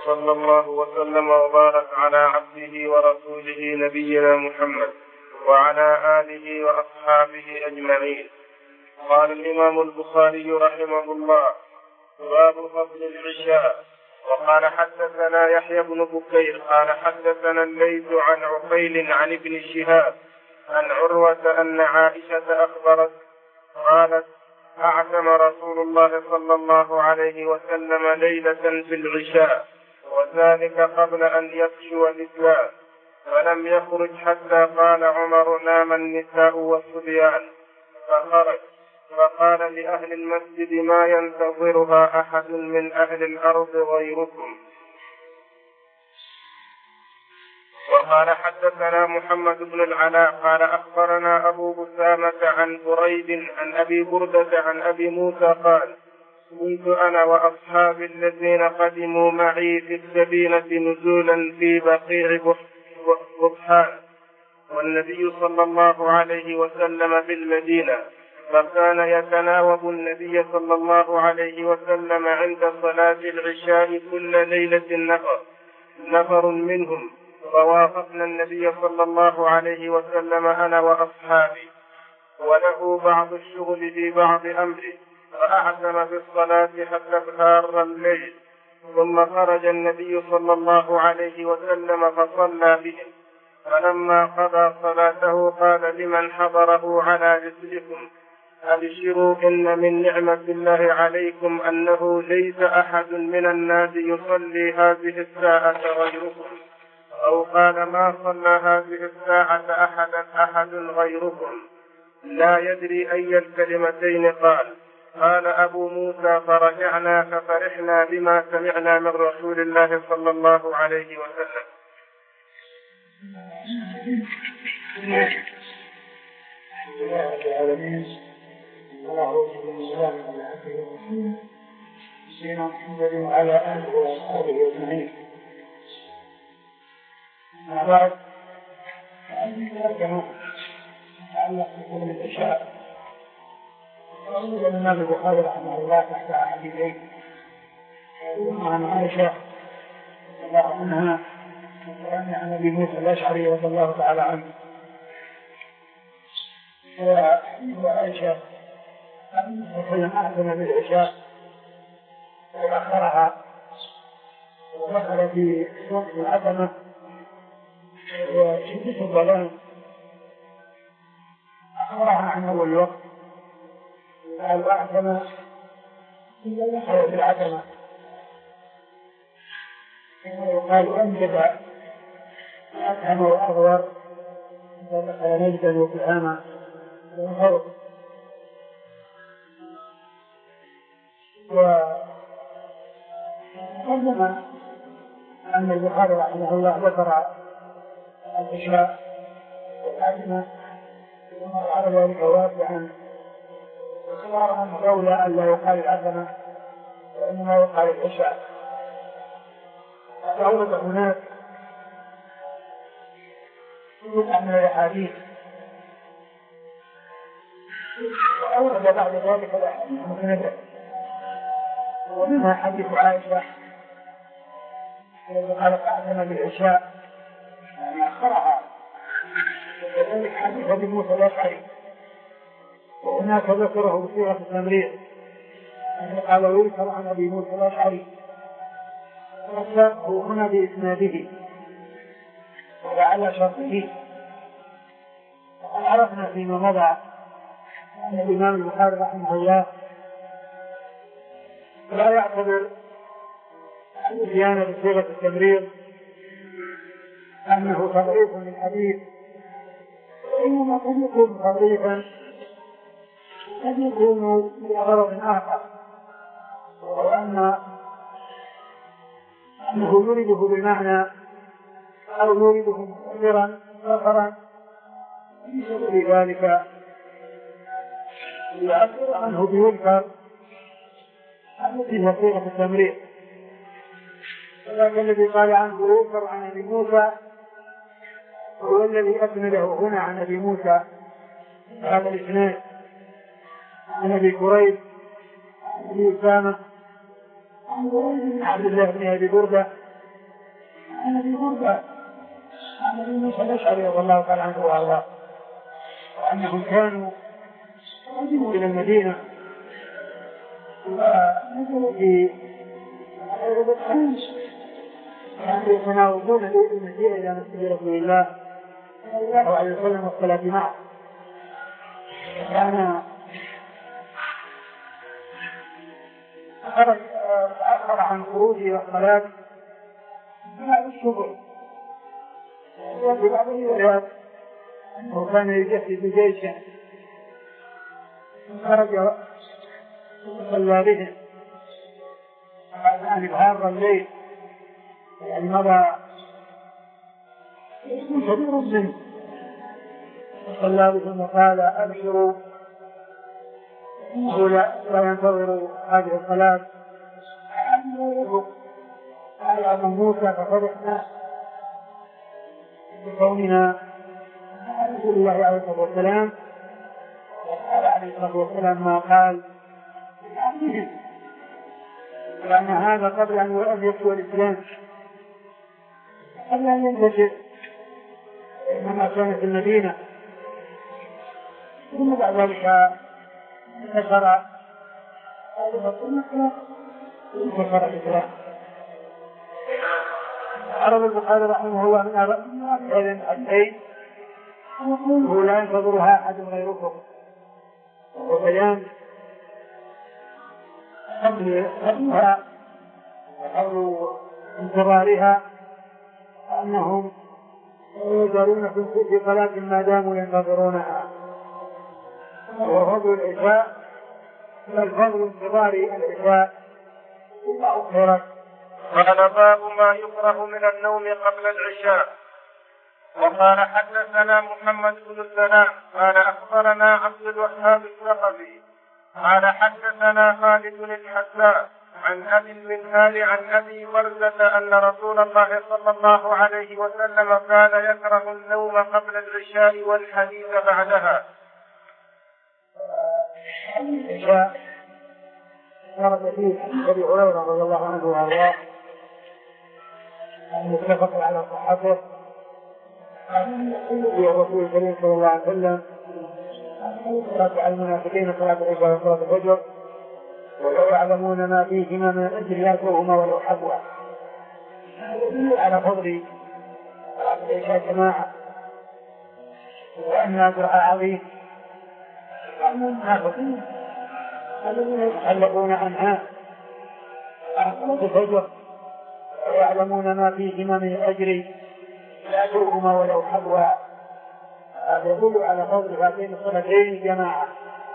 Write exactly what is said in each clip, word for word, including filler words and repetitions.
وصلى الله وسلم وبارك على عبده ورسوله نبينا محمد وعلى آله وأصحابه أجمعين. قال الإمام البخاري رحمه الله: باب فضل العشاء. وقال حدثنا يحيى بن بكير قال حدثنا الليث عن عقيل عن ابن شهاب عن عروة أن عائشة أخبرت قالت: أعتم رسول الله صلى الله عليه وسلم ليلة في العشاء، وذلك قبل أن يفشو الإسلام، فلم يخرج حتى قال عمر: نام النساء والصبيان، فخرج فقال لأهل المسجد: ما ينتظرها أحد من أهل الأرض غيركم. وقال حدثنا محمد بن العلاء قال أخبرنا أبو أسامة عن بريد عن أبي بردة عن أبي موسى قال: كنت أنا وأصحابي الذين قدموا معي في السفينة نزولا في بقيع بطحان، والنبي صلى الله عليه وسلم في المدينة، فكان يتناوب النبي صلى الله عليه وسلم عند صلاة العشاء كل ليلة نفر نفر منهم، فوافقنا النبي صلى الله عليه وسلم أنا وأصحابي، وله بعض الشغل في بعض أمره، فأعتم في الصلاة حتى ابتار الليل، ثم خرج النبي صلى الله عليه وسلم فصلى بهم، فلما قضى صلاته قال لمن حضره على رسلكم: أبشروا إن من نعمة الله عليكم أنه ليس أحد من الناس يصلي هذه الساعة غيركم، أو قال: ما صلى هذه الساعة أحد أحد غيركم، لا يدري أي الكلمتين قال. قال أبو موسى: فرجعنا ففرحنا بما سمعنا من رسول الله صلى الله عليه وسلم. سيدنا محمد وعلى آله وأصحابه أجمعين. أما بعد، فأنت كما تعلق بكل الأشياء. وأقول الإمام البخاري رحمه الله تحت حديثين عن عائشة رضي الله عنها وعن أبي موسى الأشعري رضي الله تعالى عنه. وحديث عائشة وسلم أعظم بالعشاء وأخرها ودخل في وقت العتمة وشدة الظلام، أخرها عن أول وقت، قال: أعتم إلا دخل في العتمة، قال: أنجب أفهم وأغور دخل نجدا وفهاما وخوف. وقدم أن البخاري رحمه الله ذكر العشاء والعتمة وقال ذلك واسعا، وصار لولا أن لا يقال العتمة وإنما يقال العشاء. فأورد هناك من الأحاديث، وأورد بعد ذلك الأحاديث المسندة، ومنها حديث عائشة الذي قالت: أعتم بالعشاء، يعني أخرها، وكذلك حديث أبي موسى الأشعري، وهناك ذكره بصيغة التمريض، قال: ويذكر عن أبي موسى الأشعري، وساقه هنا بإسناده وعلى شرطه. عرفنا فيما مضى أن الإمام البخاري رحمه الله لا يعتبر الاتيان بصيغة التمريض أنه تضعيف للحديث، وإنما قد يكون تضعيفا، قد يكون لغرض آخر، وأن أنه يريده بالمعنى أو يريده مؤثرا آخرا بسبب ذلك يعبر عنه بيذكر التي هي صيغة التمريض. ولكن الذي قال عنه يذكر عن أبي موسى هو الذي أسنده هنا عن أبي موسى هذا الإسناد عن أبي كريب عن أبي أسامة عن عبد الله بن أبي بردة عن أبي برده عن أبي موسى الأشعري رضي الله تعالى عنه وأرضاه أنهم كانوا قدموا إلى المدينة ونزلوا في كانوا يتناولون المسيح إلى مسجد رسول الله صلى الله عليه وسلم والصلاة معه. كان تأخر عن خروجه والصلاة بعد الشغل. وفي بعض الروايات أنه كان يجهز جيشا خرج وصلى بهم بعد أن انهار الليل، يعني مضى كبير منه، وصلى بهم وقال أبشروا إنه لا ينتظر هذه الصلاة قال أبو موسى ففرحنا بكوننا رسول الله عليه الصلاة والسلام، وقال عليه الصلاة والسلام ما قال، لأن هذا قبل أن يدخل الإسلام، قبل أن ينتشر، إنما كان في المدينة، ثم بعد ذلك انتشر انتشر الإسلام. عرض البخاري رحمه الله من هذا الحديث هو لا ينتظرها أحد غيركم، وبيان قبلها أو انتظارها أنهم يدارون في صلاة ما داموا ينتظرونها، وفضل العشاء فالفضل انتظار العشاء أخرت. قال باب ما يكره من النوم قبل العشاء. وقال حدثنا محمد بن السلام قال أخبرنا عبد الوهاب الثقفي قال حدثنا خالد الحساء عن أبي المنهال عن أبي برزة أن رسول الله صلى الله عليه وسلم كان يكره النوم قبل العشاء والحديث بعدها. العشاء ورد فيه أبي هريرة رضي الله عنه وأرضاه متفق على صحته في الرسول الكريم صلى الله عليه وسلم صلاة على المنافقين صلاة العشاء وصلاة الفجر ولو يعلمون ما فيهما من أجل يركوهما ولو حبوا على فضل صلاة العشاء جماعة وأن أجرها عظيم، وأن المنافقين الذين يتخلقون عنها صلاة الفجر ويعلمون ما فيهما من أجر يأتوهما ولو حبوا، هذا يدل على فضل هاتين الصلاتين جماعة.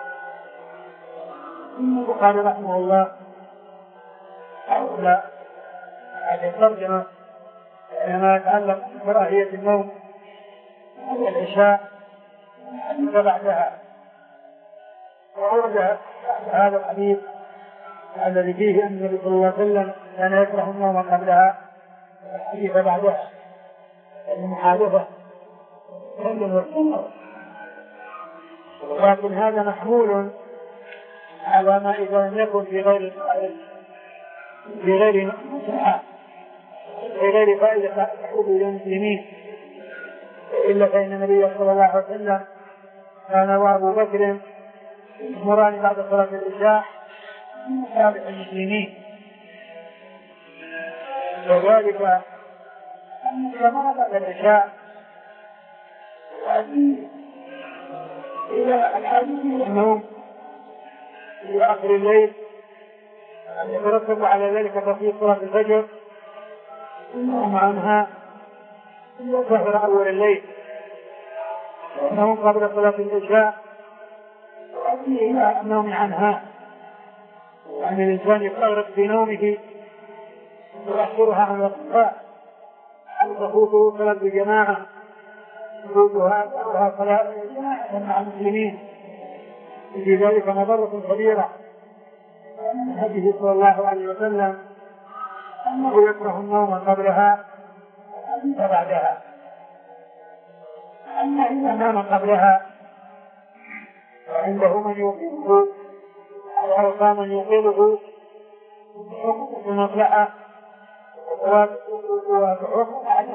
قال رحمه الله حول هذه الترجمة ما يتعلق بكراهية النوم قبل العشاء بعدها، وورد هذا الحديث الذي فيه أن النبي صلى الله عليه وسلم كان يكره النوم قبلها والحديث بعدها المحادثة، لكن هذا محمول على ما إذا لم يكن في غير في غير في غير فائدة تحول للمسلمين، إلا فإن النبي صلى الله عليه وسلم كان وأبو بكر مران بعد صلاة العشاء تابع المسلمين، وذلك كما بعد العشاء يؤدي إلى الحديث النوم في آخر الليل، يترتب على ذلك تفصيل صلاة الفجر النوم عنها ظهر أول الليل، النوم قبل صلاة العشاء يؤدي إلى النوم عنها، يعني الإنسان يفرط في نومه ويأخرها عن وقتها أن تفوته صلاة الجماعة وجودها وها صلاة الجماعة مع المسلمين، في ذلك مضرة كبيرة. هديه صلى الله عليه وسلم أنه يكره النوم قبلها وبعدها، أما إذا نام قبلها وعنده من يوقظه أو قام من يوقظه بمصلحة وحكم عن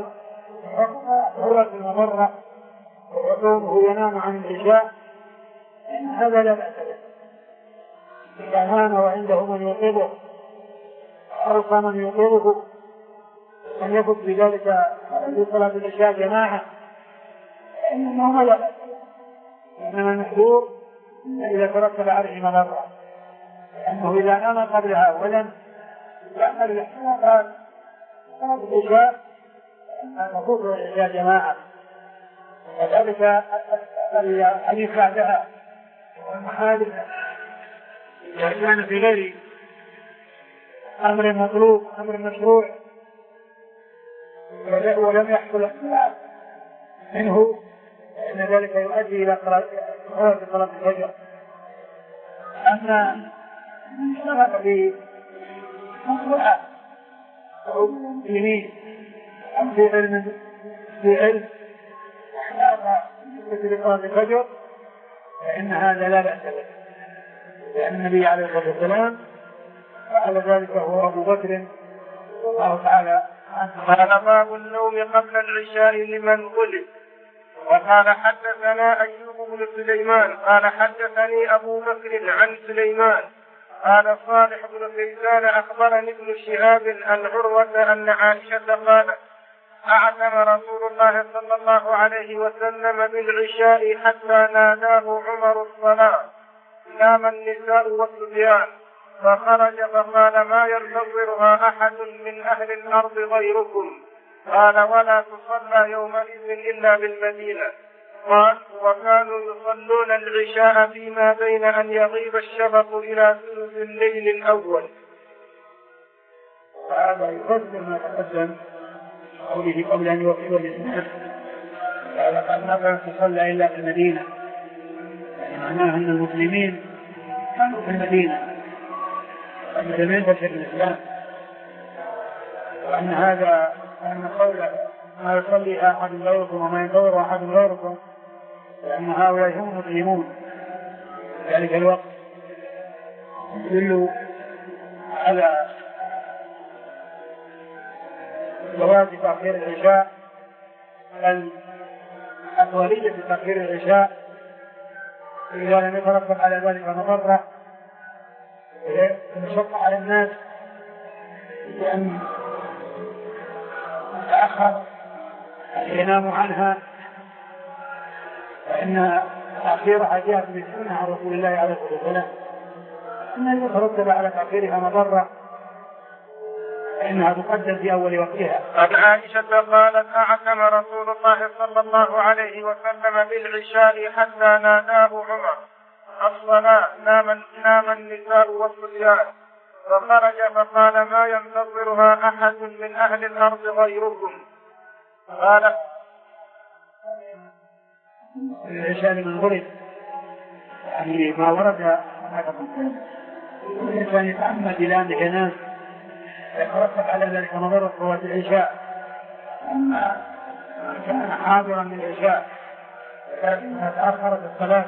حرة المضرة وكونه ينام عن العشاء هذا لا بأس به. إذا نام وعنده من يوقظه أو من يوقظه أن يفت بذلك في صلاة العشاء جماعة إنه لا بأس به. إنما المحذور إذا ترتب عليه مضرة أنه إذا نام قبلها ولم يعمل الاحتمال قال صلاة العشاء تفوت العشاء جماعة. وذلك الحديث بعدها والمحادث إذا كان في غير أمر مطلوب أمر مشروع ولم يحصل اختلاف منه فإن ذلك يؤدي إلى قراءة صلاة الفجر. أما اشتغل في مصلحة أو ديني أو في علم في علم مثل صلاة الفجر فإن هذا لا بأس به، لأن النبي عليه الصلاة والسلام فعل ذلك هو أبو بكر الله تعالى عنه. قال باب النوم قبل العشاء لمن غلب. وقال حدثنا أيوب بن سليمان قال حدثني أبو بكر عن سليمان قال صالح بن كيسان أخبرني ابن شهاب عن عروة أن عائشة قالت أعتم رسول الله صلى الله عليه وسلم بالعشاء حتى ناداه عمر الصلاة، نام النساء والصبيان، فخرج فقال ما ينتظرها أحد من أهل الأرض غيركم، قال ولا تصلى يومئذ إلا بالمدينة. قال وكانوا يصلون العشاء فيما بين أن يغيب الشفق إلى ثلث الليل الأول. هذا يفسر ما تقدم قوله قبل أن يوصل الإسلام قال قد ما تصلى إلا في المدينة، يعني معناه أن المسلمين كانوا في المدينة لم ينتشر الإسلام، وأن هذا أن قوله ما يصلي أحد غيركم وما ينتظر أحد غيركم لأن هؤلاء هم مسلمون في ذلك الوقت يدل على جواز تأخير العشاء بل الأولية في تأخير العشاء إذا لم يترتب على ذلك مضرة المشقة على الناس بأن تأخر يناموا عنها، فإن تأخيرها جاءت بالسنة عن رسول الله عليه الصلاة والسلام أن يترتب على تأخيرها مضرة فإنها تقدم في أول وقتها. عن عائشة قالت أعتم رسول الله صلى الله عليه وسلم بالعشاء حتى ناداه عمر الصلاة، نام, نام النساء والصبيان، فخرج فقال ما ينتظرها أحد من أهل الأرض غيركم. قال العشاء من غرب يعني ما ورد الإنسان يتعمد إلى أن ينام يترتب على ذلك مضرة صلاة العشاء. أما كان حاضرا من العشاء لكنها تأخرت الصلاة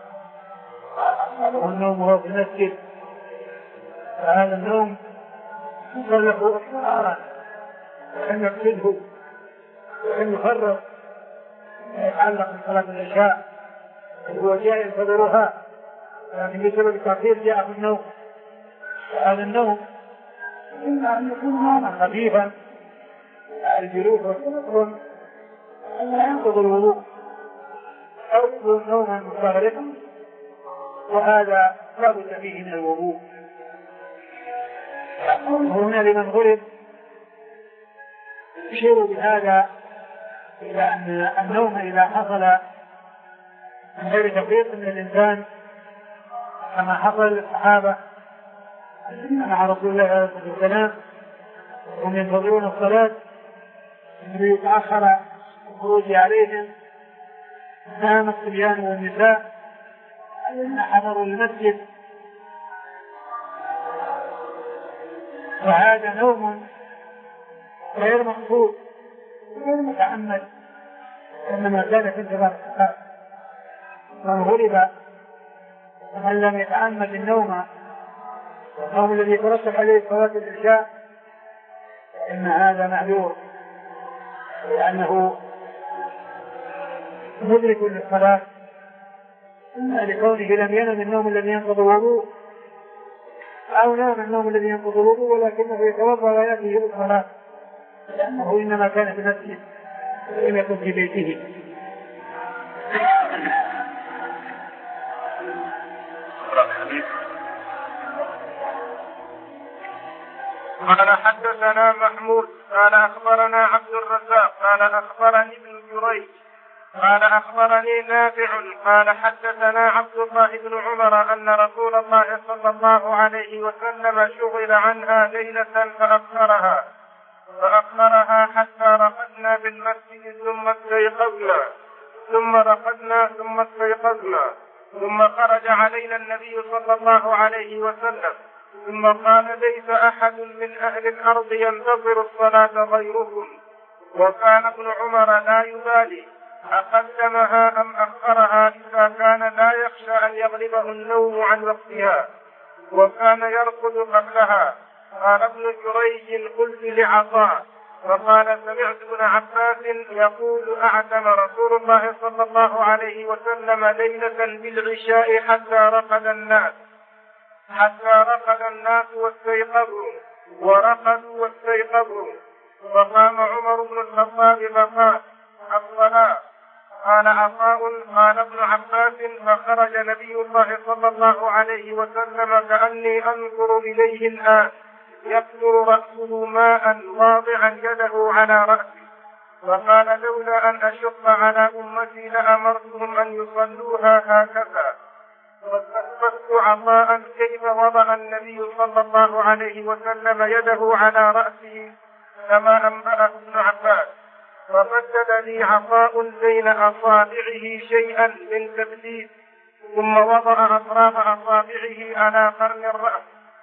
والنوم هو في المسجد فهذا النوم يصلح إخبارا وأن يقصده وأن يفرق يتعلق بصلاة العشاء هو جاء ينتظرها لكن بسبب التأخير جاء في النوم. هذا النوم إما أن يكون نوما خفيفا الجلوس والتنقل لا ينقض الوضوء أو يكون نوما مستغرقا وهذا لا بد فيه من الوضوء. وهنا لمن غلب يشير بهذا إلى أن النوم إذا حصل من غير تفريط من الإنسان كما حصل للصحابة مع رسول الله عليه الصلاة والسلام وهم ينتظرون الصلاة ليتأخر الخروج عليهم، نام الصبيان والنساء الذين حضروا المسجد، وهذا نوم غير مقصود غير متعمد إنما كان في انتظار الصلاة. من غلب ومن لم يتعمد النوم النوم الذي يترتب عليه صلاة العشاء إن هذا معذور لأنه مدرك للصلاة، إما لكونه لم ينم النوم الذي ينقض الوضوء أو نام النوم الذي ينقض الوضوء ولكنه يتوضأ ويأتي للصلاة، لأنه إنما كان في المسجد ولم يكن في بيته. قال حدثنا محمود قال أخبرنا عبد الرزاق قال أخبرني ابن جريج قال أخبرني نافع قال حدثنا عبد الله بن عمر أن رسول الله صلى الله عليه وسلم شغل عنها ليلة فأخرها فأخرها حتى رقدنا بالمسجد ثم استيقظنا ثم رقدنا ثم استيقظنا ثم خرج علينا النبي صلى الله عليه وسلم ثم قال ليس أحد من أهل الأرض ينتظر الصلاة غيركم. وكان ابن عمر لا يبالي أقدمها أم أخرها إذا كان لا يخشى أن يغلبه النوم عن وقتها، وكان يرقد قبلها. قال ابن جريج قلت لعطاء فقال سمعت ابن عباس يقول أعتم رسول الله صلى الله عليه وسلم ليلة بالعشاء حتى رقد الناس حتى رقد الناس واستيقظوا ورقدوا واستيقظوا. فقام عمر بن الخطاب فقال الصلاة. قال عطاء قال ابن عباس فخرج نبي الله صلى الله عليه وسلم كأني أنظر إليه الآن يقطر رأسه ماء واضعا يده على رأسه. فقال لولا أن أشق على أمتي لأمرتهم أن يصلوها هكذا. واستخبرت عطاء كيف وضع النبي صلى الله عليه وسلم يده على رأسه كما أنبأه ابن عباس. فمدد لي عطاء بين أصابعه شيئا من تبديد ثم وضع أطراف أصابعه على قرن الرأس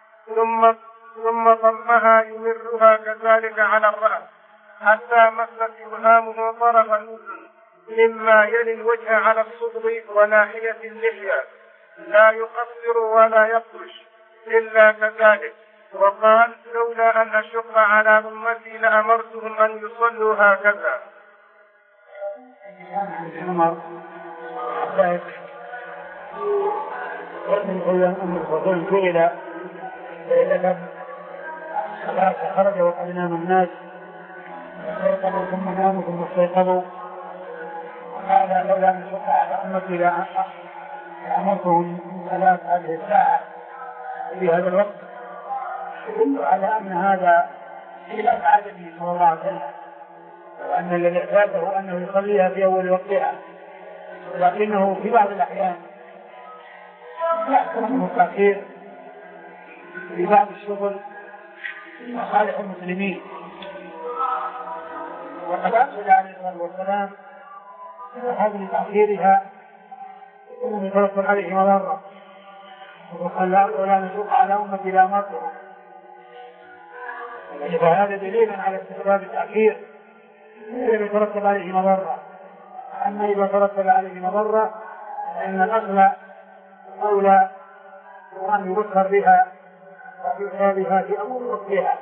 ثم ثم ضمها يمرها كذلك على الرأس حتى مست إبهامه طرف الأذن مما يلي الوجه على الصدر وناحية اللحية، لا يقصر ولا يبطش إلا كذلك. وقال لولا أن أشق على أمتي لأمرتهم أن يصلوا هكذا. عمر أم الفضل فعل خرج وقد نام الناس استيقظوا ثم ناموا ثم استيقظوا. وقال لولا أن أشق على أمتي لأمرتهم ثلاث هذه الساعة في هذا الوقت، يدل على أن هذا خلاف عادته صلى الله عليه وسلم، وأن الذي اعتاده أنه يصليها في أول وقتها، لكنه في بعض الأحيان يحكم التأخير في بعض الشغل لمصالح المسلمين. وقد أرشد عليه الصلاة والسلام هذه تأخيرها يكون يتوكل عليه مضرة، وقال لا نشق على أمتي لا مطر. فهذا دليل على استحباب التأخير لم يترتب عليه مضرة. أما إذا ترتب عليه مضرة فإن الأصل أولى أن يذكر بها ويؤتى بها في أول وقتها.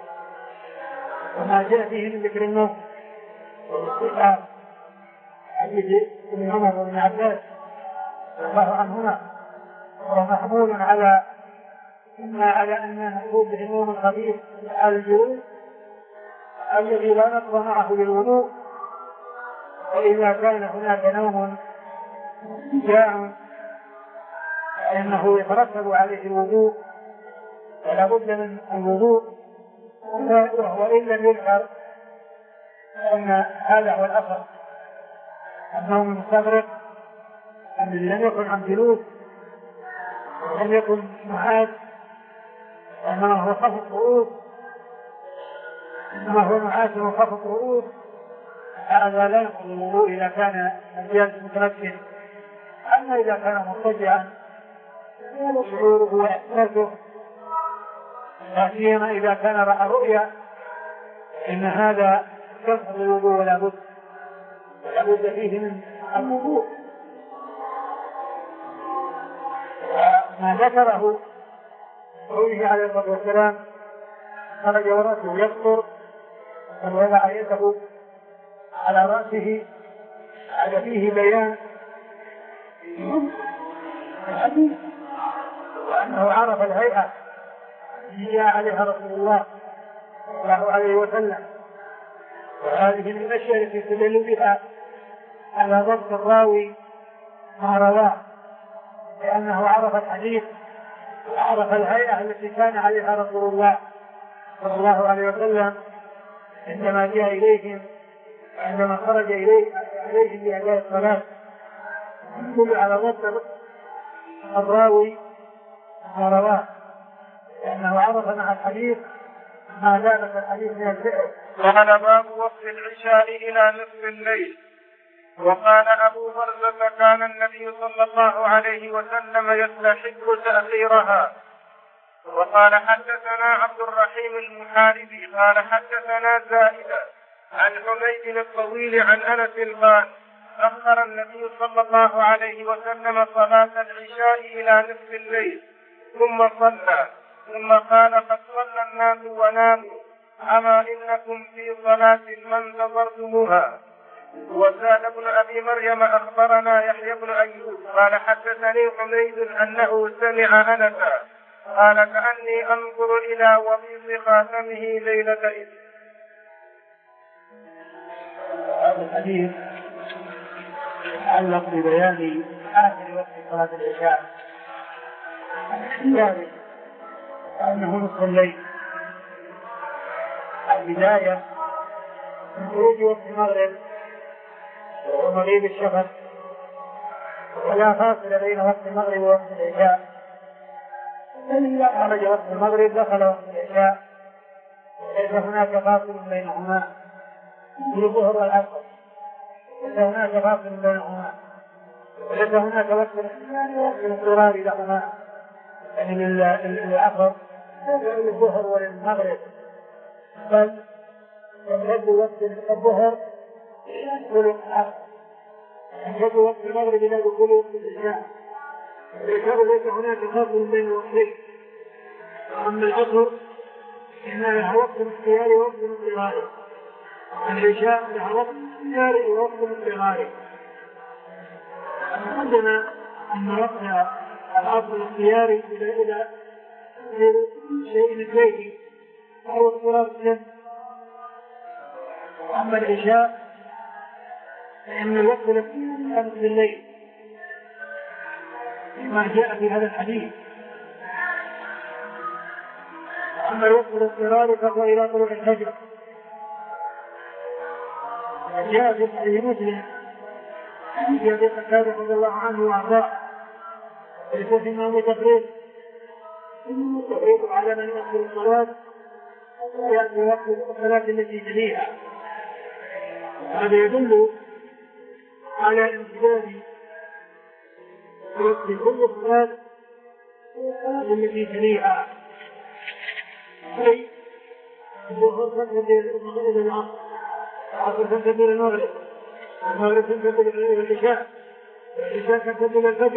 وما جاء فيه من ذكر النوم والاستحباب حديث ابن عمر وابن عباس رضي الله عنهما وهو محمول على إما على أن نقول بالنوم الخفيف على الجلوس الذي لا نقضى معه للوضوء، وإذا كان هناك نوم جاع فإنه يترتب عليه الوضوء ولا بد من الوضوء، وهو إن لم يذكر أن هذا هو الأصل. النوم المستغرق الذي لم يكن عن جلوس ولم يكن معاد إنما هو خفض رؤوس إنما هو معاد وخفض رؤوس، هذا لا ينقض الوضوء إذا كان الجالس متمكن. أما إذا كان مضطجعا يقول شعوره وإحساسه، لا سيما إذا كان رأى رؤيا، إن هذا ينقض الوضوء ولا بد ولا بد فيه من الوضوء. ما ذكره قوله عليه الصلاة والسلام خرج ورأسه يقطر من وضع يده على رأسه هذا فيه بيان الحديث وأنه عرف الهيئة التي جاء عليها رسول الله صلى الله عليه وسلم. وهذه من الأشياء التي تدل بها على ضبط الراوي ما رواه، لأنه عرف الحديث وعرف الهيئة التي كان عليها رسول الله صلى الله عليه وسلم عندما جاء إليهم عندما خرج إليه عليهم بأداء الصلاة. يدل على ضبط الراوي ما رواه، لأنه عرف مع الحديث ما لابس الحديث من الفعل. قال باب وصل العشاء إلى نصف الليل. وقال أبو برزة كان النبي صلى الله عليه وسلم يستحب تأخيرها. وقال حدثنا عبد الرحيم المحاربي قال حدثنا زائدة عن حميد الطويل عن أنس قال أخر النبي صلى الله عليه وسلم صلاة العشاء إلى نصف الليل ثم صلى ثم قال قد صلى الناس وناموا أما إنكم في صلاة ما انتظرتموها. وزاد ابن أبي مريم أخبرنا يحيى بن أيوب قال حدثني حميد أنه سمع أنسا قال كأني أنظر إلى وبيص خاتمه ليلة إذ. هذا الحديث يتعلق ببيان آخر وقت صلاة العشاء ذلك أنه نصف الليل. البداية من خروج وقت المغرب ومغيب الشفق، ولا فاصل بين وقت المغرب ووقت العشاء. فإذا خرج وقت المغرب دخل وقت العشاء، ليس هناك فاصل بينهما في الظهر والعصر، ليس هناك فاصل بينهما، وليس هناك وقت الاضطرار لهما يعني للعصر للظهر وللمغرب، بل يمتد وقت الظهر إلى دخول العصر، يمتد وقت المغرب إلى دخول وقت العشاء. ليس هناك فاصل بين الوقتين. أما العصر إنها لها وقت اختياري ووقت اضطراري، العشاء لها وقت اختياري ووقت اضطراري. عندنا أن وقت العصر الاختياري إذا إذا شيء مثله أو اضطرار الشمس. أما العشاء فإن الوقت الاختياري خمس بالليل ما جاء في هذا الحديث. أما الوقت الاضطراري فهو إلى طلوع الفجر. جاء في صحيح مسلم في أبي قتادة رضي الله عنه وأرضاه ليس في النوم تفريط، إنه تفريط على من يؤخر الصلاة ويأتي وقت الصلاة التي تليها. هذا يدل على امتداد وقت كل صلاة التي تليها. أي الظهر تنتهي إلى العصر، العصر تنتهي إلى المغرب، المغرب تنتهي إلى العشاء، العشاء تنتهي إلى الفجر.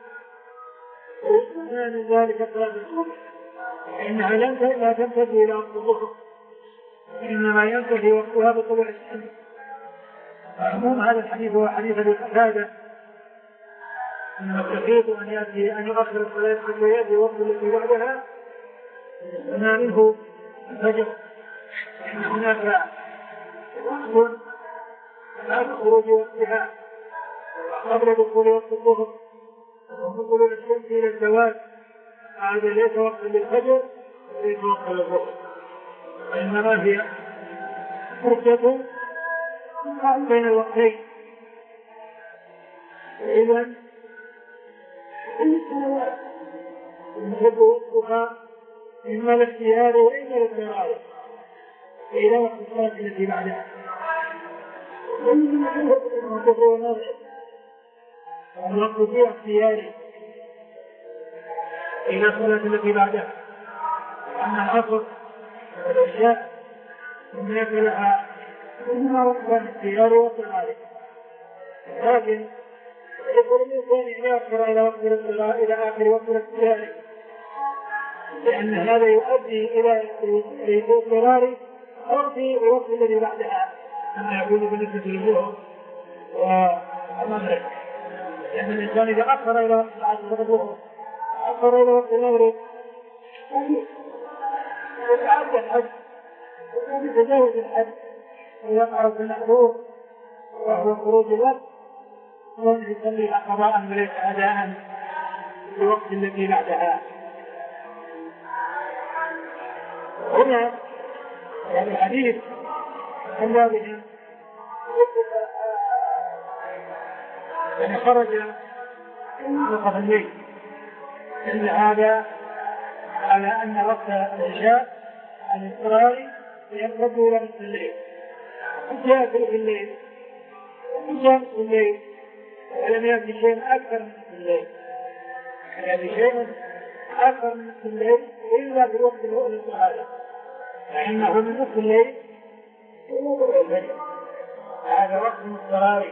ومن ذلك صلاة الصبح إنها لا تنتهي إلى وقت الظهر، إنما ينتهي وقتها بطلوع الشمس. عموم هذا الحديث هو حديث أبي قتادة أن التفريط أن يأتي أن يؤخر الصلاة حتى يأتي وقت التي بعدها ما منه الفجر. إن هناك وقت بعد خروج وقتها قبل دخول وقت الظهر ودخول الشمس إلى الزوال، هذا ليس وقت للفجر وليس وقت للظهر، وإنما هي فرصة بين الوقتين. إذن يمتد وقتها إما الاختيار وإما الاضطرار إلى وقت الصلاة التي بعدها. الوقت فيه اختياري إلى الصلاة التي بعدها. أما العصر والعشاء هناك لها إما وقت اختياري واضطراري، لكن يقول الإنسان أن يأخر إلى وقت الاضطرار إلى آخر وقت الاختياري، لأن هذا يؤدي إلى الاضطرار أو في الوقت الذي بعدها كما يقول بالنسبة للظهر والمغرب، لأن الإنسان إذا أخر إلى وقت العصر الظهر أخر إلى وقت المغرب يتعدى الحج ويتجاوز الحج ويقع في المحظور وهو خروج الوقت ويصلي قضاء وليس أداء في الوقت الذي بعدها. هنا يعني الحديث عن هذه يعني خرج نصف الليل، إن هذا على أن وقت العشاء الاضطراري يقرب إلى نصف الليل، جاء ثلث الليل وجاء نصف الليل، ولم يأتي شيء أكثر من نصف الليل، يعني شيء أكثر من نصف الليل إلا في الوقت الاضطراري، فإنه من نصف الليل إلى الفجر، هذا وقت اضطراري.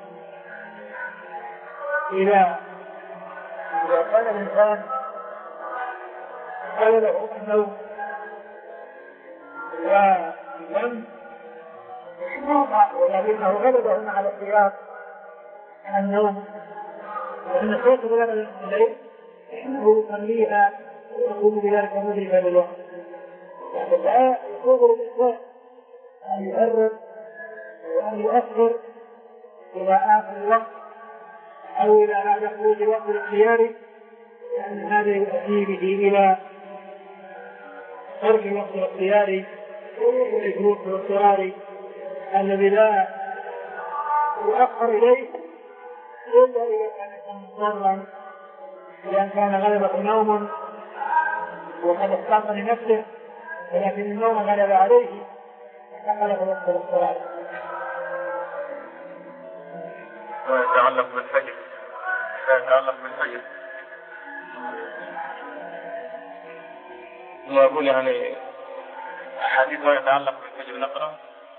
إذا إذا كان الإنسان قال له النوم ولم ولكنه غلبه هنا على القيام النوم، وأن صوت غلبه الليل إنه يصليها ويقوم بذلك مدركا للوقت. فلا يقول الإنسان أن يهرب وأن يؤخر إلى آخر الوقت أو إلى بعد خروج الوقت الاختياري، لأن هذا يؤدي به إلى ترك الوقت الاختياري والإفراط والاضطراري الذي لا يؤخر إليه إلا إذا كان مضطرا، إذا كان غلبه نوم وقد اختار لنفسه ولكن النوم غلب عليه فقده وقت الاضطراري. ويتعلق بالفجر يتعلق بالفجر ما أقول يعني حديث ما يتعلق بالفجر نقرأ.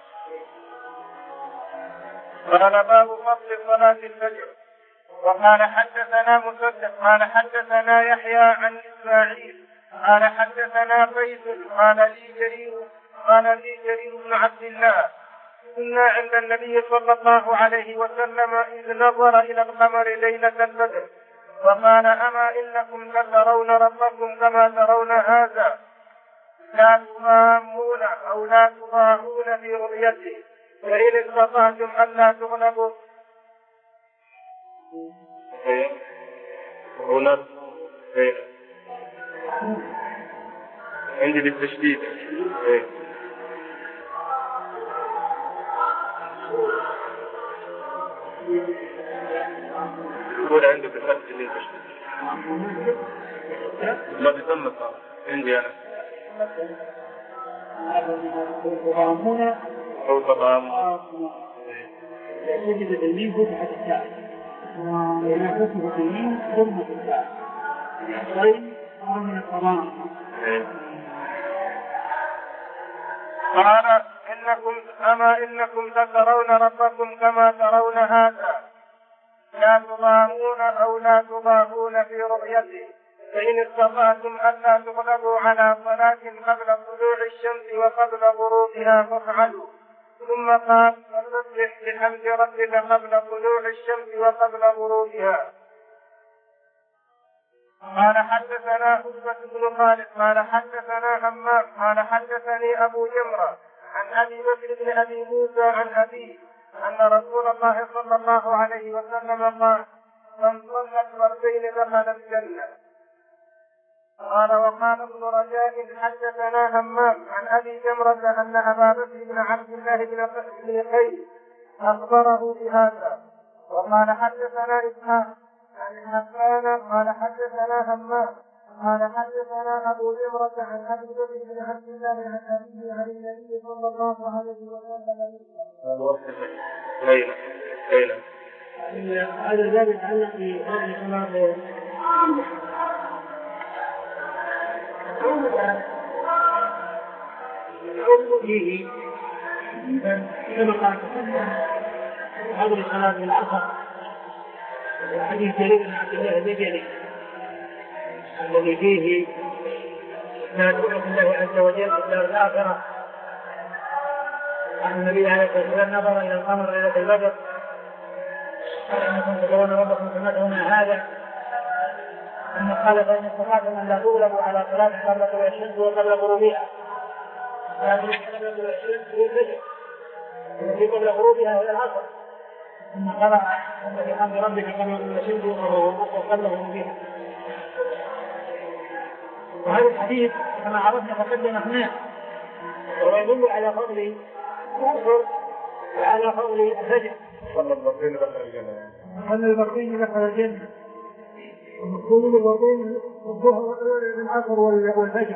قال باب فضل صلاة الفجر. وقال حدثنا مسدد قال حدثنا يحيى عن إسماعيل قال حدثنا قيس قال لي جرير قال لي جرير بن عبد الله كنا عند النبي صلى الله عليه وسلم إذ نظر إلى القمر ليلة البدر وقال أما إنكم لترون ربكم كما ترون هذا لا تضامون أو لا تضاهون في رؤيته فإن استطعتم ألا تغلبوا. هنا عندي بالتشديد يقول عندك الفتح اللي تشتري ما تسمى صار عندي أنا هنا أو تضام يجب تلميذ فتحة التاء وإذا كتب تلميذ ضمة التاء الصين ومن التضام. قال إنكم أما إنكم تترون ربكم كما ترون هذا لا تضامون أو لا تضاهون في رؤيته فإن استطعتم ألا تغلبوا على صلاة قبل طلوع الشمس وقبل غروبها فافعلوا. ثم قال فسبح بحمد ربك قبل طلوع الشمس وقبل غروبها. قال حدثنا عتبة بن خالد قال حدثنا همام قال حدثني أبو جمرة عن أبي بكر بن أبي موسى عن أبيه أن رسول الله صلى الله عليه وسلم قال من صلى الفردين دخل الجنة. قال وقال ابن رجاء حدثنا همام عن أبي جمرة أن أبا بكر بن عبد الله بن قيس أخبره بهذا. وقال حدثنا إسحاق عن حسان قال حدثنا همام قال حدثنا أبو جمرة عن أبي بكر بن عبد الله عن أبيه عن النبي صلى الله عليه وسلم. ليلى ليلى هذا الباب يتعلق بهذه الصلاة فيه كما قال هذه الصلاة من العصر حديث جرير بن عبد الله البجلي الذي فيه ما دعوة الله عز وجل في الدار الآخرة عن النبي عليه الصلاة والسلام نظر إلى القمر ليلة البدر قال إنكم تدعون ربكم سمعتم هذا أن قال فإن استطعتم أن لا تغلبوا على صلاة قبل طلوع الشمس وقبل غروبها لكن قبل طلوع الشمس هي الفجر التي قبل غروبها هي العصر ثم قرأ أن بحمد ربك قبل طلوع الشمس وقبل غروبها. وهذا الحديث كما عرفنا تقدم هناك وهو يدل على فضل العصر وعلى فضل الفجر. صلى البرقين دخل الجنة. صلى البرقين دخل الجنة. ومقصود البرقين الظهر العصر والفجر.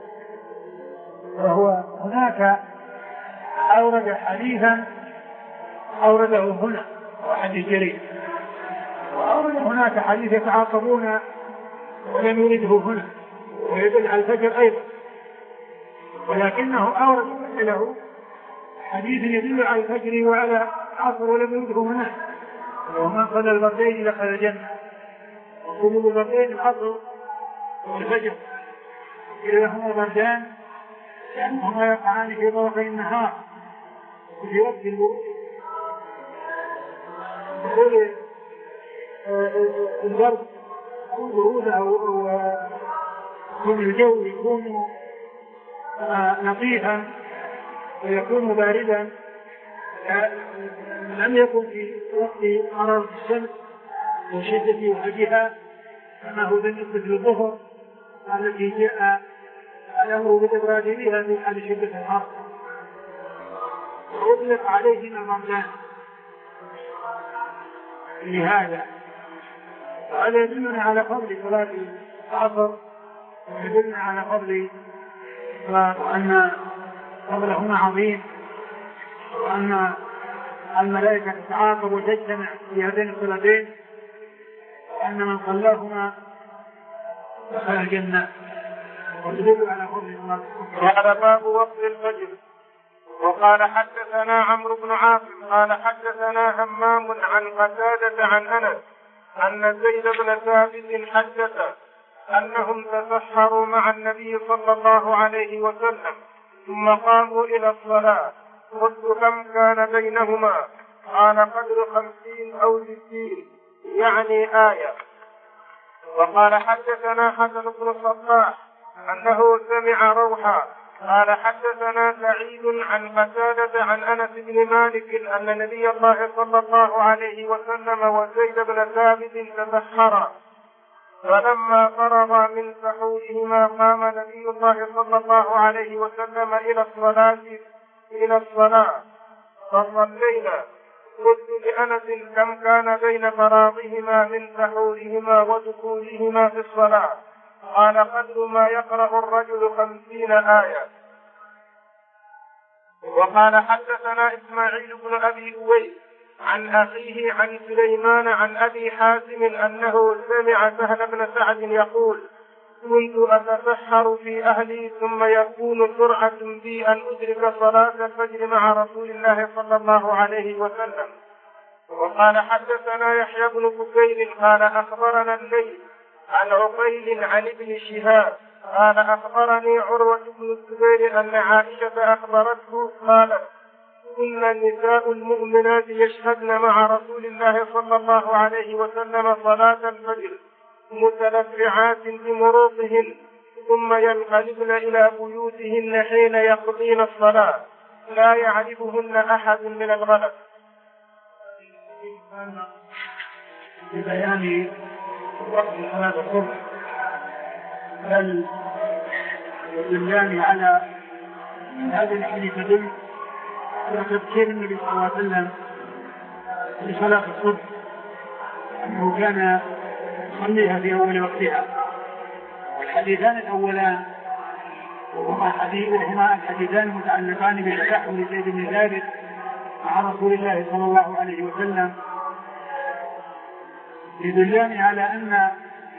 وهو هناك أورد حديثا أورده هنا وحديث جرير وأورد هناك حديث يتعاقبون ولم يرده هنا ويدل على الفجر أيضا ولكنه أورد له حديث يدل على الفجر وعلى العصر ولم يرده هنا ومن صلى البردين دخل الجنة. وقلوب البردين العصر والفجر إذا هما بردان لأنهما يقعان في طرفي النهار وفي وقت البرود. يقول البرد يكون برودة أو يكون الجو يكون لطيفا ويكون باردا لم يكن في وقت حرارة الشمس وشدة وحجها كما هو بالنسبة للظهر التي جاء الأمر بالإبراد بها من حال شدة الحر وأطلق عليهما الرمضان لهذا. وهذا يدلنا على فضل صلاة العصر ويدلنا على فضل وأن فضلهما عظيم وأن الملائكة تتعاقب وتجتمع في هذين الصلاتين وأن من صلاهما دخل الجنة ويدل على فضل الله. قال باب وقت الفجر. وقال حدثنا عمرو بن عاصم قال حدثنا همام عن قتادة عن أنس أن زيد بن ثابت حدث أنهم تسحروا مع النبي صلى الله عليه وسلم ثم قاموا إلى الصلاة قلت كم كان بينهما قال قدر خمسين أو ستين يعني آية. وقال حدثنا حسن بن الصباح أنه سمع روحا قال حدثنا سعيد عن قتادة عن أنس بن مالك أن نبي الله صلى الله عليه وسلم وزيد بن ثابت تسحرا فلما فرغا من سحورهما قام نبي الله صلى الله عليه وسلم إلى الصلاة إلى الصلاة فصلينا. قلت لأنس كم كان بين فراغهما من سحورهما ودخولهما في الصلاة قال قدر ما يقرأ الرجل خمسين آية. وقال حدثنا إسماعيل بن أبي أويس عن أخيه عن سليمان عن أبي حازم أنه سمع سهل بن سعد يقول كنت أتسحر في أهلي ثم يكون سرعة بي أن أدرك صلاة الفجر مع رسول الله صلى الله عليه وسلم. وقال حدثنا يحيى بن بكير قال أخبرنا الليث عن عقيل عن ابن شهاب قال أخبرني عروة بن الزبير أن عائشة أخبرته قالت كنا النساء المؤمنات يشهدن مع رسول الله صلى الله عليه وسلم صلاة الفجر متلفعات بمروطهن ثم ينقلبن إلى بيوتهن حين يقضين الصلاة لا يعرفهن أحد من الغلب. ببيان وقت صلاة الصبح بل يدلان على هذا الحديث يدل على تذكير النبي صلى الله عليه وسلم لصلاة الصبح أنه كان يصليها في أول وقتها. والحديثان الأولان وهما حديثهما الحديثان المتعلقان بالتحول زيد بن ثابت مع رسول الله صلى الله عليه وسلم يدلان على أن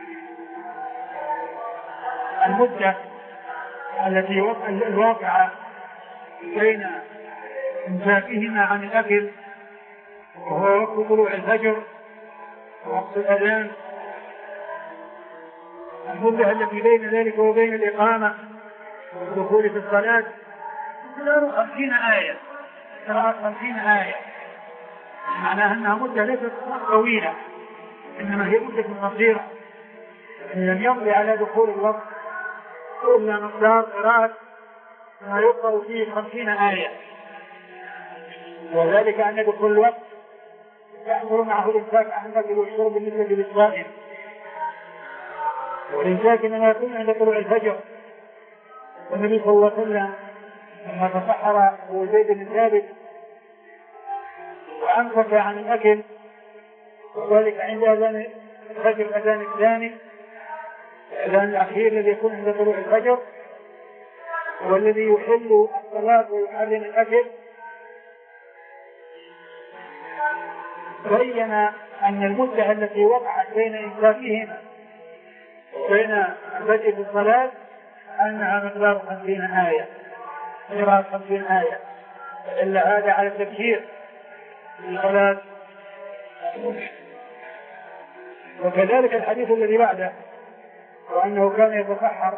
المدة التي الواقعة بين إمساكهما عن الأكل وهو وقت طلوع الفجر ووقت الأذان المدة التي بين ذلك وبين الإقامة والدخول في الصلاة خمسين آية قراءة خمسين آية، معناها أنها مدة ليست طويلة إنما هي مدة قصيرة، لم يمضي على دخول الوقت إلا مقدار قراءة ما يقرأ فيه خمسين آية، وذلك أن دخول الوقت يأمر معه الإمساك عن الأكل والشرب بالنسبة للصائم، والإمساك إنما يكون عند طلوع الفجر. والنبي صلى الله عليه وسلم لما تسحر هو زيد بن ثابت وأمسك عن الأكل، وذلك عند أذان الفجر الأذان الثاني الأذان الأخير الذي يكون عند طلوع الفجر والذي يحل الصلاة ويحرم الأكل، بين أن المدة التي وقعت بين إمساكهما وبين البدء في الصلاة أنها مقدار خمسين آية، قراءة خمسين آية، إلا هذا على التبشير للصلاة. وكذلك الحديث الذي بعده وأنه كان يتسحر.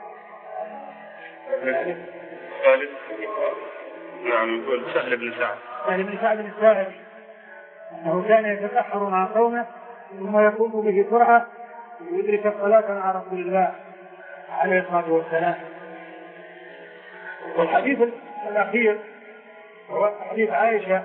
نعم، يقول سهل بن سعد سهل بن سعد الساعدي أنه كان يتسحر مع قومه ثم يقوم به سرعة ويدرك الصلاة مع رسول الله عليه الصلاة والسلام. والحديث الأخير هو حديث عائشة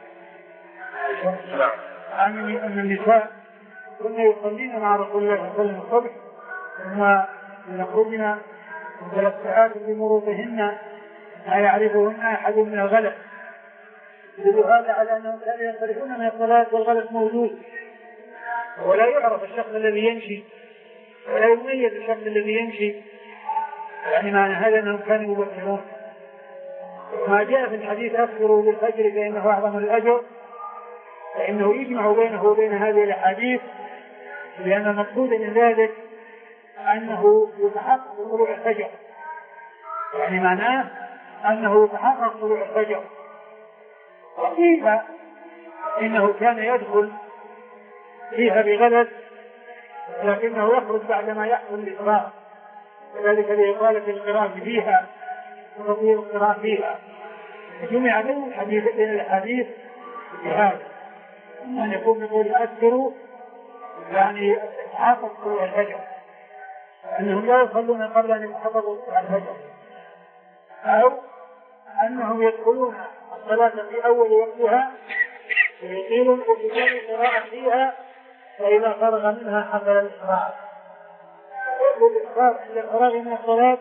عن أن النساء كنا يصلين مع رسول الله صلى الله عليه وسلم الصبح ثم يخرجن ثلاث ساعات بمروطهن لا يعرفهن أحد من الغلس، يدل هذا على أنهم كانوا ينصرفون من الصلاة والغلس موجود ولا يعرف الشخص الذي يمشي ولا يميز الشخص الذي يمشي، يعني معنى هذا أنهم كانوا يبكرون. ما جاء في الحديث أكثروا بالفجر فإنه أعظم الأجر، فإنه يجمع بينه وبين هذه الأحاديث، لأن المقصود من ذلك أنه يتحقق طلوع الفجر، يعني معناه أنه يتحقق طلوع الفجر. وقيل إنه كان يدخل فيها بغلس لكنه يخرج بعدما يحصل الإقرار، وذلك لإطالة القراءة فيها وتطوير القراءة فيها. جمع بين الحديث بين الأحاديث بهذا أن يكون بقول أكثروا يعني حافظ طلوع الفجر، أنهم لا يصلون قبل أن يحفظوا طلوع الفجر، أو أنهم يدخلون الصلاة في أول وقتها ويطيلون القراءة فيها فإذا فرغ منها حصل الإقرار، ويقول الإقرار عند الفراغ من الصلاة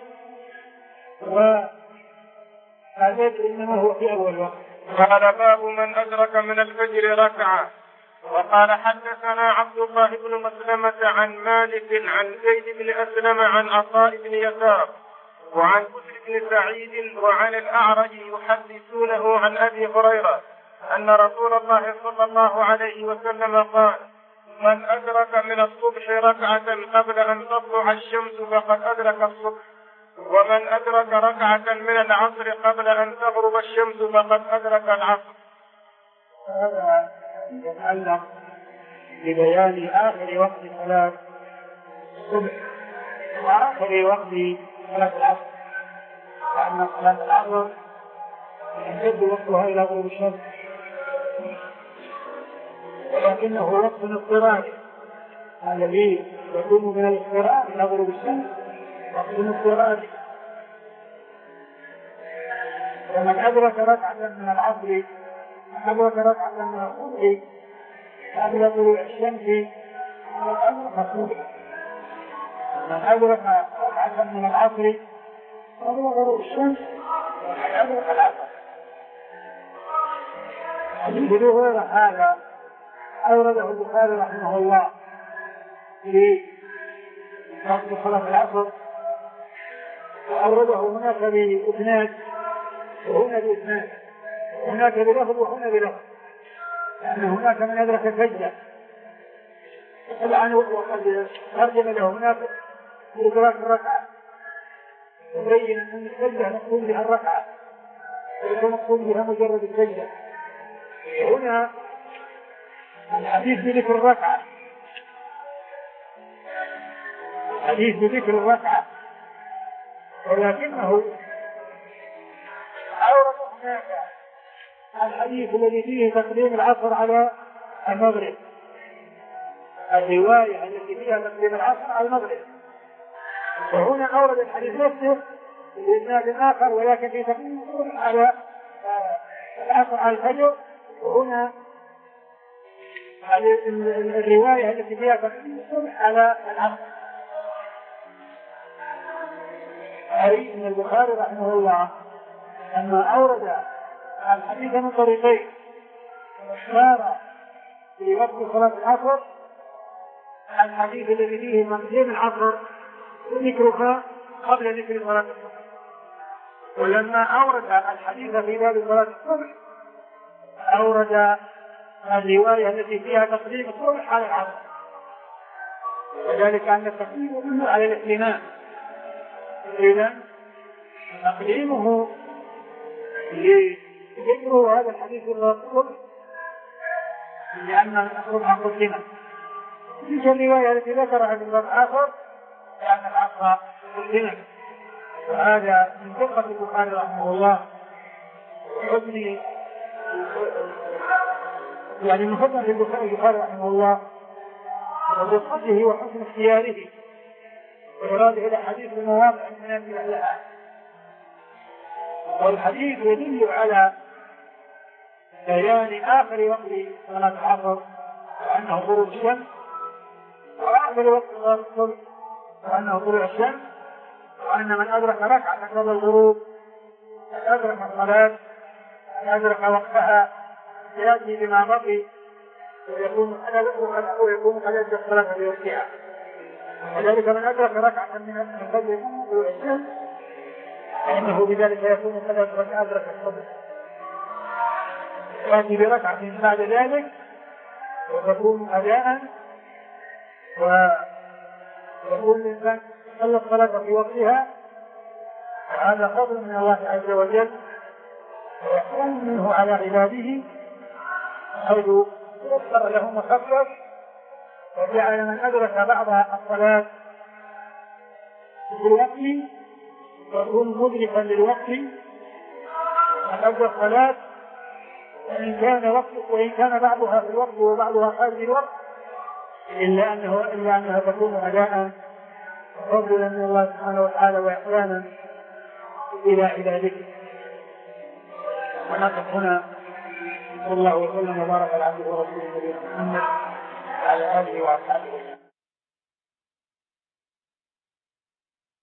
وهذا إنما هو في أول وقت. قال باب من أدرك من الفجر ركعة. وقال حدثنا عبد الله بن مسلمة عن مالك عن زيد بن أسلم عن عطاء بن يسار وعن بشر بن سعيد وعن الأعرج يحدثونه عن أبي هريرة أن رسول الله صلى الله عليه وسلم قال: من أدرك من الصبح ركعة قبل أن تطلع الشمس فقد أدرك الصبح، ومن أدرك ركعة من العصر قبل أن تغرب الشمس فقد أدرك العصر. هذا يتعلق ببيان آخر وقت صلاة الصبح وآخر وقت صلاة العصر، لأن صلاة العصر يمتد وقتها إلى غروب الشمس، ولكنه وقت اضطراري الذي يكون من الاضطرار إلى غروب الشمس وقت اضطراري. ومن أدرك ركعة من العصر أدرك ركعة من الصبح قبل طلوع الشمس أدرك الصبح، من أدرك ركعة من العصر قبل غروب الشمس أدرك العصر. بدون هذا أورده البخاري رحمه الله في وقت صلاة العصر، وأورده هناك بإسناد وهنا بإسناد، هناك بلفظ وهنا بلفظ، لأن هناك من أدرك الفجر طبعا وقد ترجم له هناك بإدراك الركعة، يبين أن الفجر مقصود بها الركعة وليس مقصود بها مجرد الفجر. هنا الحديث بذكر الركعة، الحديث بذكر الركعة، ولكنه أورد هناك الحديث الذي فيه تقديم العصر على المغرب، الرواية التي فيها تقديم العصر على المغرب. وهنا أورد الحديث نفسه بإسناد آخر ولكن في تقديم على العصر على الفجر. وهنا الرواية التي فيها تقديم الصبح على العصر. أي أن البخاري رحمه الله لما أورد الحديث من طريقين واختار في وقت صلاة العصر الحديث الذي فيه تقديم العصر ذكرها قبل ذكر صلاة الصبح، ولما أورد الحديث في باب صلاة الصبح أورد الرواية التي فيها تقديم الصبح على العصر، وذلك أن التقديم منه على الاهتمام. إذن تقديمه لذكره هذا الحديث الصبح لأن الصبح قدمه. تلك الرواية التي ذكرها في الباب الآخر لأن العصر قدمه. وهذا من دقة البخاري رحمه الله حسن يعني من حسن البخاري رحمه الله ودقته وحسن اختياره وإراده إلى حديث المواضع المناسبة لها. والحديث يدل على بيان آخر وقت صلاة العصر وأنه غروب الشمس، وآخر وقت صلاة الصبح وأنه طلوع الشمس، وأن من أدرك ركعة قبل الغروب أدرك الصلاة أدرك وقتها يأتي بما بقي ويكون ويكون قد أدرك الصلاة في وقتها. وذلك من أدرك ركعة من الفجر طلوع الشمس فإنه بذلك يكون قد أدرك الصبح، يأتي بركعة بعد ذلك وتكون أداء ويكون الإنسان صلى الصلاة في وقتها. وهذا فضل من الله عز وجل ويحرم منه على عباده حيث يسر لهم وخفف وجعل من أدرك بعض الصلاة في الوقت يكون مدركا للوقت أدرك الصلاة وإن كان وقت وإن كان بعضها في الوقت وبعضها خارج الوقت إلا أنه إلا أنها تكون أداء فضلا من الله سبحانه وتعالى وإحسانا إلى عباده. ونقف هنا صلى الله وسلم وبارك على عبده ورسوله نبينا محمد وعلى آله وأصحابه.